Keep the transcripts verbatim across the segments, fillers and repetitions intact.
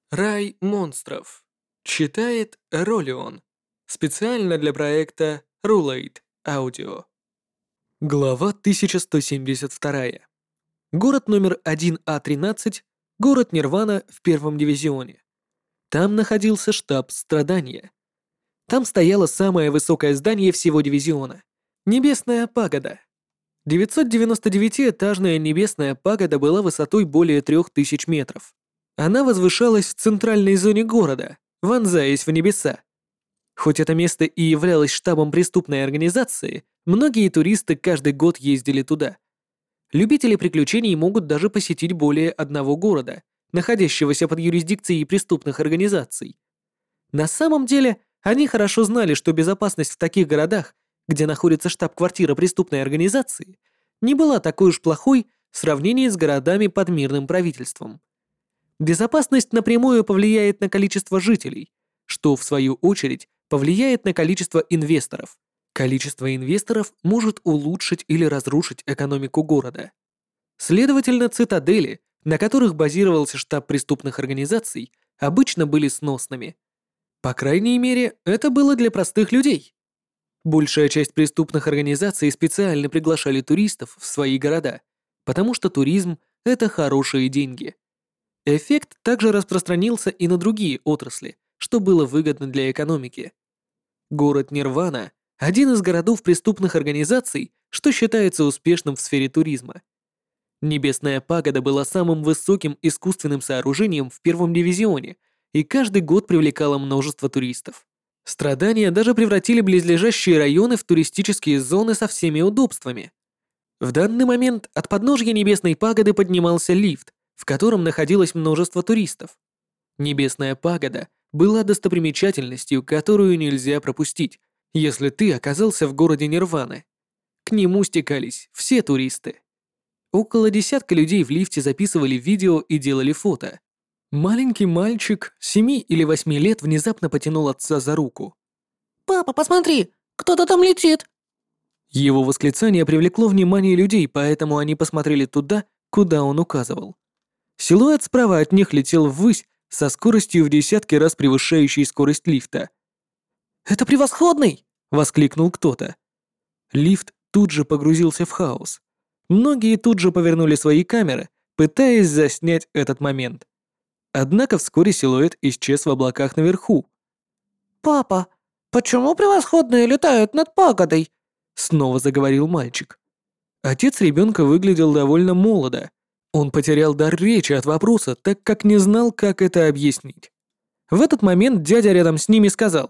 Рай монстров. Читает Ролион. Специально для проекта Rulate Audio. Глава тысяча сто семьдесят два. Город номер один А тринадцать, город Нирвана в первом дивизионе. Там находился штаб Страдания. Там стояло самое высокое здание всего дивизиона. Небесная пагода. девятьсот девяносто девятиэтажная небесная пагода была высотой более трех тысяч метров. Она возвышалась в центральной зоне города, вонзаясь в небеса. Хоть это место и являлось штабом преступной организации, многие туристы каждый год ездили туда. Любители приключений могут даже посетить более одного города, находящегося под юрисдикцией преступных организаций. На самом деле, они хорошо знали, что безопасность в таких городах, где находится штаб-квартира преступной организации, не была такой уж плохой в сравнении с городами под мирным правительством. Безопасность напрямую повлияет на количество жителей, что, в свою очередь, повлияет на количество инвесторов. Количество инвесторов может улучшить или разрушить экономику города. Следовательно, цитадели, на которых базировался штаб преступных организаций, обычно были сносными. По крайней мере, это было для простых людей. Большая часть преступных организаций специально приглашали туристов в свои города, потому что туризм — это хорошие деньги. Эффект также распространился и на другие отрасли, что было выгодно для экономики. Город Нирвана – один из городов преступных организаций, что считается успешным в сфере туризма. Небесная пагода была самым высоким искусственным сооружением в первом дивизионе и каждый год привлекала множество туристов. Страдания даже превратили близлежащие районы в туристические зоны со всеми удобствами. В данный момент от подножья Небесной пагоды поднимался лифт, в котором находилось множество туристов. Небесная пагода была достопримечательностью, которую нельзя пропустить, если ты оказался в городе Нирваны. К нему стекались все туристы. Около десятка людей в лифте записывали видео и делали фото. Маленький мальчик семи или восьми лет внезапно потянул отца за руку. «Папа, посмотри, кто-то там летит!» Его восклицание привлекло внимание людей, поэтому они посмотрели туда, куда он указывал. Силуэт справа от них летел ввысь со скоростью в десятки раз превышающей скорость лифта. «Это превосходный!» — воскликнул кто-то. Лифт тут же погрузился в хаос. Многие тут же повернули свои камеры, пытаясь заснять этот момент. Однако вскоре силуэт исчез в облаках наверху. «Папа, почему превосходные летают над пагодой?» — снова заговорил мальчик. Отец ребенка выглядел довольно молодо. Он потерял дар речи от вопроса, так как не знал, как это объяснить. В этот момент дядя рядом с ними сказал: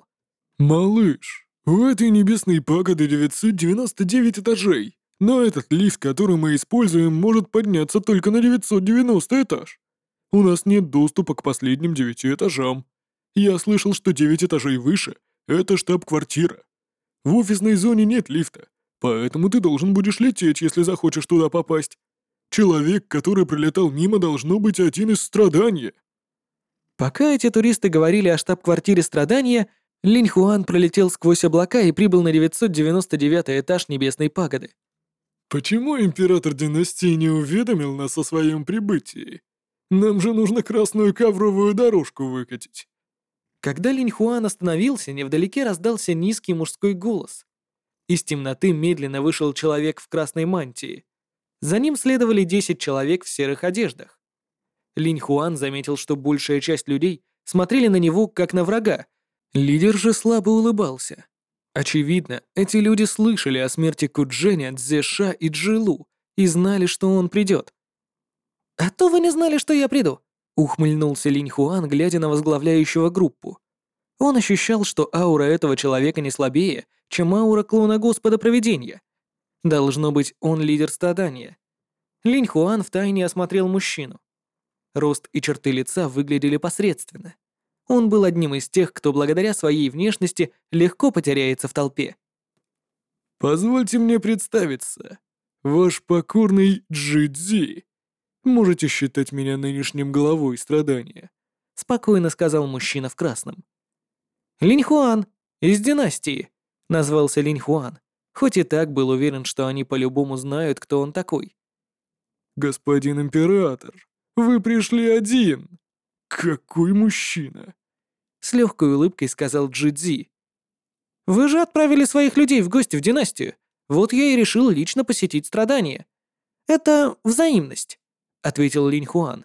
«Малыш, у этой небесной пагоды девятьсот девяносто девять этажей, но этот лифт, который мы используем, может подняться только на девятьсот девяностый этаж. У нас нет доступа к последним девяти этажам. Я слышал, что девять этажей выше — это штаб-квартира. В офисной зоне нет лифта, поэтому ты должен будешь лететь, если захочешь туда попасть. Человек, который пролетал мимо, должно быть один из Страдания». Пока эти туристы говорили о штаб-квартире Страдания, Линь Хуан пролетел сквозь облака и прибыл на девятьсот девяносто девятый этаж Небесной пагоды. «Почему император династии не уведомил нас о своем прибытии? Нам же нужно красную ковровую дорожку выкатить». Когда Линь Хуан остановился, невдалеке раздался низкий мужской голос. Из темноты медленно вышел человек в красной мантии. За ним следовали десять человек в серых одеждах. Линь Хуан заметил, что большая часть людей смотрели на него как на врага. Лидер же слабо улыбался. Очевидно, эти люди слышали о смерти Кудженя, Цзеша и Джилу и знали, что он придет. «А то вы не знали, что я приду!» — ухмыльнулся Линь Хуан, глядя на возглавляющего группу. Он ощущал, что аура этого человека не слабее, чем аура клона Господа Провидения. Должно быть, он лидер Страдания. Линь Хуан втайне осмотрел мужчину. Рост и черты лица выглядели посредственно. Он был одним из тех, кто благодаря своей внешности легко потеряется в толпе. «Позвольте мне представиться. Ваш покорный Джи-Дзи. Можете считать меня нынешним главой Страдания», — спокойно сказал мужчина в красном. «Линь Хуан, из династии», — назвался Линь Хуан, хоть и так был уверен, что они по-любому знают, кто он такой. «Господин император, вы пришли один!» Какой мужчина!» С легкой улыбкой сказал Джидзи. «Вы же отправили своих людей в гости в династию. Вот я и решил лично посетить страдания. Это взаимность», — ответил Линь Хуан.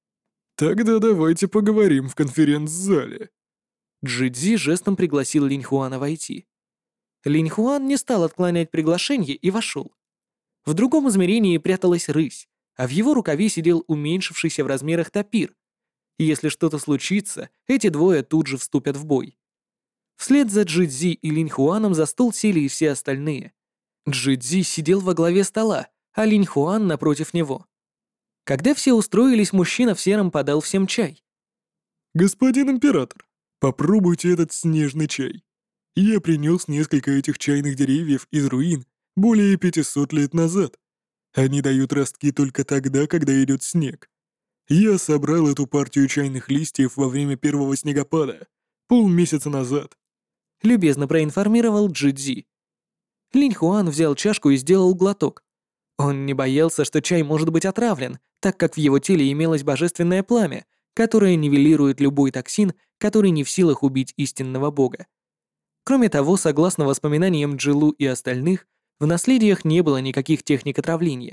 «Тогда давайте поговорим в конференц-зале». Джидзи жестом пригласил Линь Хуана войти. Линь Хуан не стал отклонять приглашение и вошел. В другом измерении пряталась рысь, а в его рукаве сидел уменьшившийся в размерах тапир. Если что-то случится, эти двое тут же вступят в бой. Вслед за Джидзи и Линь Хуаном за стол сели и все остальные. Джидзи сидел во главе стола, а Линь Хуан напротив него. Когда все устроились, мужчина в сером подал всем чай. «Господин император, попробуйте этот снежный чай. Я принес несколько этих чайных деревьев из руин более пятисот лет назад. Они дают ростки только тогда, когда идет снег. Я собрал эту партию чайных листьев во время первого снегопада, полмесяца назад». Любезно проинформировал Джидзи. Линь Хуан взял чашку и сделал глоток. Он не боялся, что чай может быть отравлен, так как в его теле имелось божественное пламя, которое нивелирует любой токсин, который не в силах убить истинного бога. Кроме того, согласно воспоминаниям Джилу и остальных, в наследиях не было никаких техник отравления.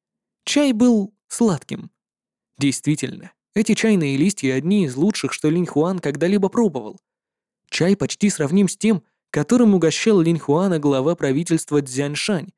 Чай был сладким. Действительно, эти чайные листья одни из лучших, что Линь Хуан когда-либо пробовал. Чай почти сравним с тем, которым угощал Линь Хуана глава правительства Цзяньшань.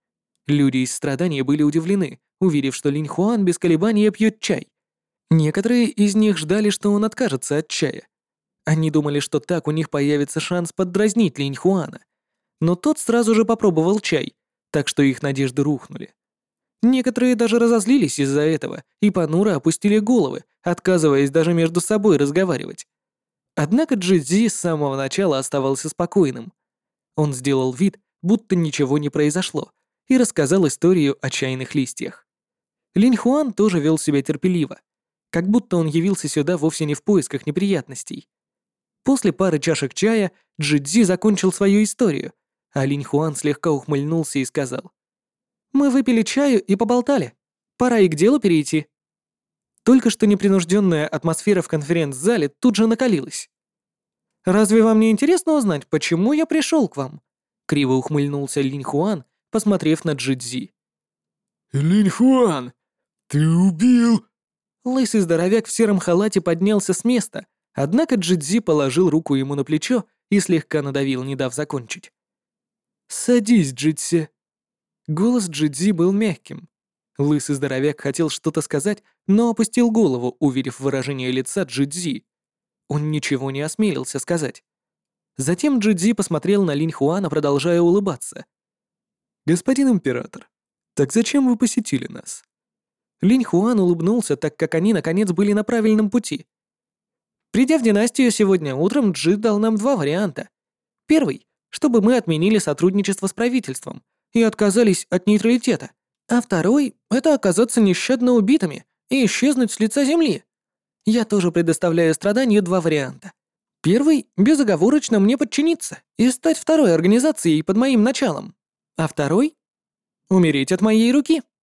Люди из страдания были удивлены, увидев, что Линь Хуан без колебания пьет чай. Некоторые из них ждали, что он откажется от чая. Они думали, что так у них появится шанс поддразнить Линь Хуана. Но тот сразу же попробовал чай, так что их надежды рухнули. Некоторые даже разозлились из-за этого и понуро опустили головы, отказываясь даже между собой разговаривать. Однако Джидзи с самого начала оставался спокойным. Он сделал вид, будто ничего не произошло, и рассказал историю о чайных листьях. Линь Хуан тоже вел себя терпеливо, как будто он явился сюда вовсе не в поисках неприятностей. После пары чашек чая Джидзи закончил свою историю, а Линь Хуан слегка ухмыльнулся и сказал: «Мы выпили чаю и поболтали. Пора и к делу перейти». Только что непринужденная атмосфера в конференц-зале тут же накалилась. «Разве вам не интересно узнать, почему я пришел к вам?» Криво ухмыльнулся Линь Хуан, посмотрев на Джидзи. «Линь Хуан, ты убил...» Лысый здоровяк в сером халате поднялся с места, однако Джидзи положил руку ему на плечо и слегка надавил, не дав закончить. «Садись, Джидзи». Голос Джидзи был мягким. Лысый здоровяк хотел что-то сказать, но опустил голову, увидев выражение лица Джидзи. Он ничего не осмелился сказать. Затем Джидзи посмотрел на Линь Хуана, продолжая улыбаться. «Господин император, так зачем вы посетили нас?» Линь Хуан улыбнулся, так как они, наконец, были на правильном пути. Придя в династию сегодня утром, Джи дал нам два варианта. Первый, чтобы мы отменили сотрудничество с правительством и отказались от нейтралитета. А второй — это оказаться нещадно убитыми и исчезнуть с лица земли. Я тоже предоставляю страданию два варианта. Первый — безоговорочно мне подчиниться и стать второй организацией под моим началом. А второй — умереть от моей руки.